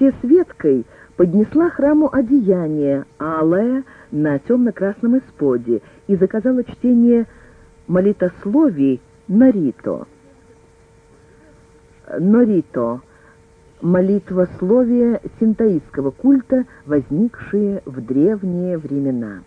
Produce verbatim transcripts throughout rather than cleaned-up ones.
Мария с Веткой поднесла храму одеяние, алое, на темно-красном исподе, и заказала чтение молитословий Норито. Норито — молитвословие синтоистского культа, возникшие в древние времена.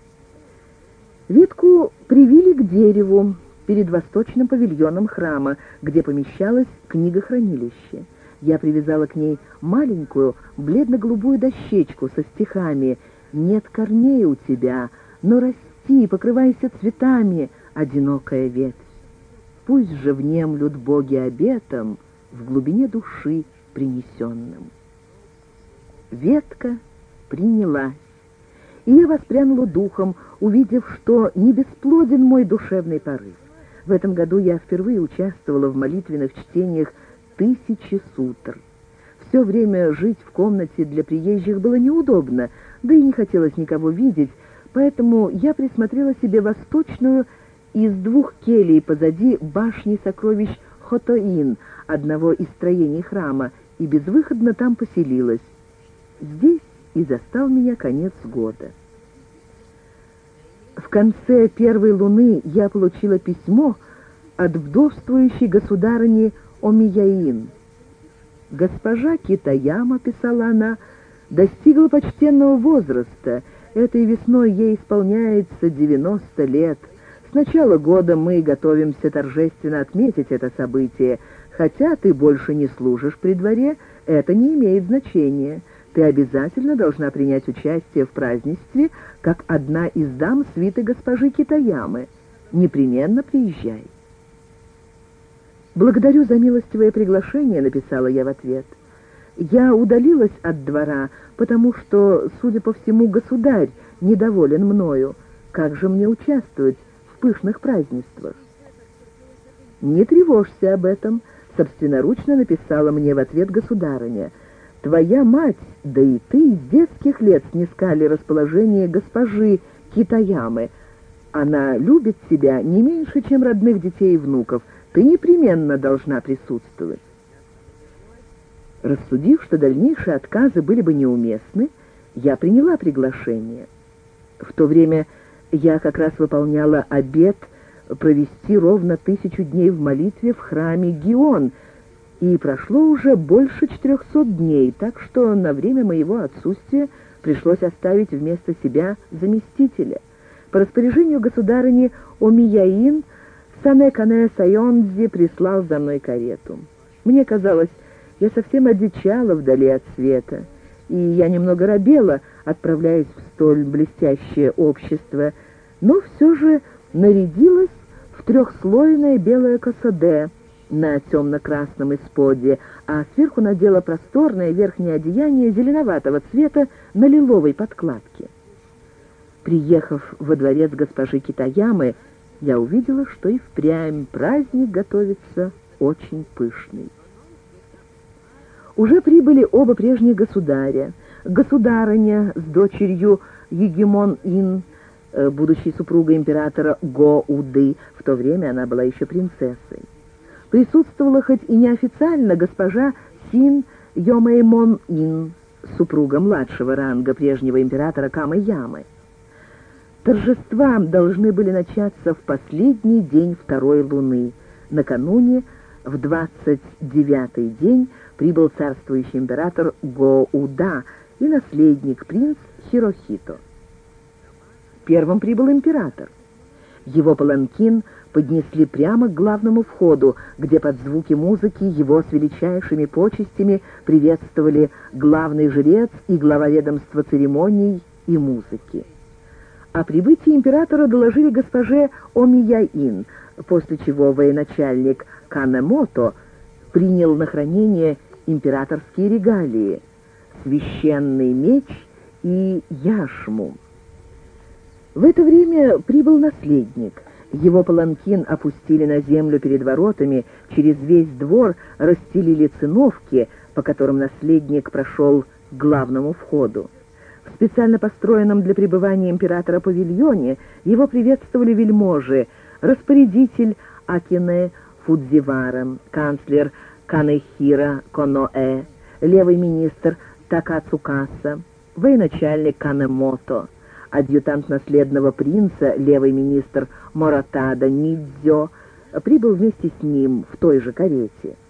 Ветку привили к дереву перед восточным павильоном храма, где помещалось книгохранилище. Я привязала к ней маленькую бледно-голубую дощечку со стихами: «Нет корней у тебя, но расти, покрывайся цветами, одинокая ветвь. Пусть же внемлют боги обетом в глубине души принесенным». Ветка принялась, и я воспрянула духом, увидев, что не бесплоден мой душевный порыв. В этом году я впервые участвовала в молитвенных чтениях тысячи сутр. Все время жить в комнате для приезжих было неудобно, да и не хотелось никого видеть, поэтому я присмотрела себе восточную из двух келий позади башни сокровищ Хотоин, одного из строений храма, и безвыходно там поселилась. Здесь и застал меня конец года. В конце первой луны я получила письмо от вдовствующей государыни Омияин. «Госпожа Китаяма», — писала она, — «достигла почтенного возраста. Этой весной ей исполняется девяносто лет. С начала года мы готовимся торжественно отметить это событие. Хотя ты больше не служишь при дворе, это не имеет значения. Ты обязательно должна принять участие в празднестве, как одна из дам свиты госпожи Китаямы. Непременно приезжай». «Благодарю за милостивое приглашение», — написала я в ответ. «Я удалилась от двора, потому что, судя по всему, государь недоволен мною. Как же мне участвовать в пышных празднествах?» «Не тревожься об этом», — собственноручно написала мне в ответ государыня. «Твоя мать, да и ты с детских лет снискали расположение госпожи Китаямы. Она любит тебя не меньше, чем родных детей и внуков. Ты непременно должна присутствовать». Рассудив, что дальнейшие отказы были бы неуместны, я приняла приглашение. В то время я как раз выполняла обет провести ровно тысячу дней в молитве в храме Гион, и прошло уже больше четырехсот дней, так что на время моего отсутствия пришлось оставить вместо себя заместителя. По распоряжению государыни Омияин Сане-Кане Сайондзи прислал за мной карету. Мне казалось, я совсем одичала вдали от света, и я немного робела, отправляясь в столь блестящее общество, но все же нарядилась в трехслойное белое косоде на темно-красном исподе, а сверху надела просторное верхнее одеяние зеленоватого цвета на лиловой подкладке. Приехав во дворец госпожи Китаямы, я увидела, что и впрямь праздник готовится очень пышный. Уже прибыли оба прежних государя. Государыня с дочерью Егемон-Ин, будущей супругой императора Го-Уды, в то время она была еще принцессой. Присутствовала хоть и неофициально госпожа Син Йомэймон-Ин, супруга младшего ранга прежнего императора Камэ-Ямы. Торжества должны были начаться в последний день второй луны. Накануне, в двадцать девятый день, прибыл царствующий император Го-Уда и наследник принц Хирохито. Первым прибыл император. Его паланкин поднесли прямо к главному входу, где под звуки музыки его с величайшими почестями приветствовали главный жрец и глава ведомства церемоний и музыки. О прибытии императора доложили госпоже Омияин, после чего военачальник Канэмото принял на хранение императорские регалии — священный меч и яшму. В это время прибыл наследник. Его паланкин опустили на землю перед воротами, через весь двор расстелили циновки, по которым наследник прошел к главному входу. В специально построенном для пребывания императора павильоне его приветствовали вельможи, распорядитель Акине Фудзивара, канцлер Канэхира Коноэ, левый министр Такацукаса, военачальник Канемото, адъютант наследного принца, левый министр Моратада Нидзё, прибыл вместе с ним в той же карете.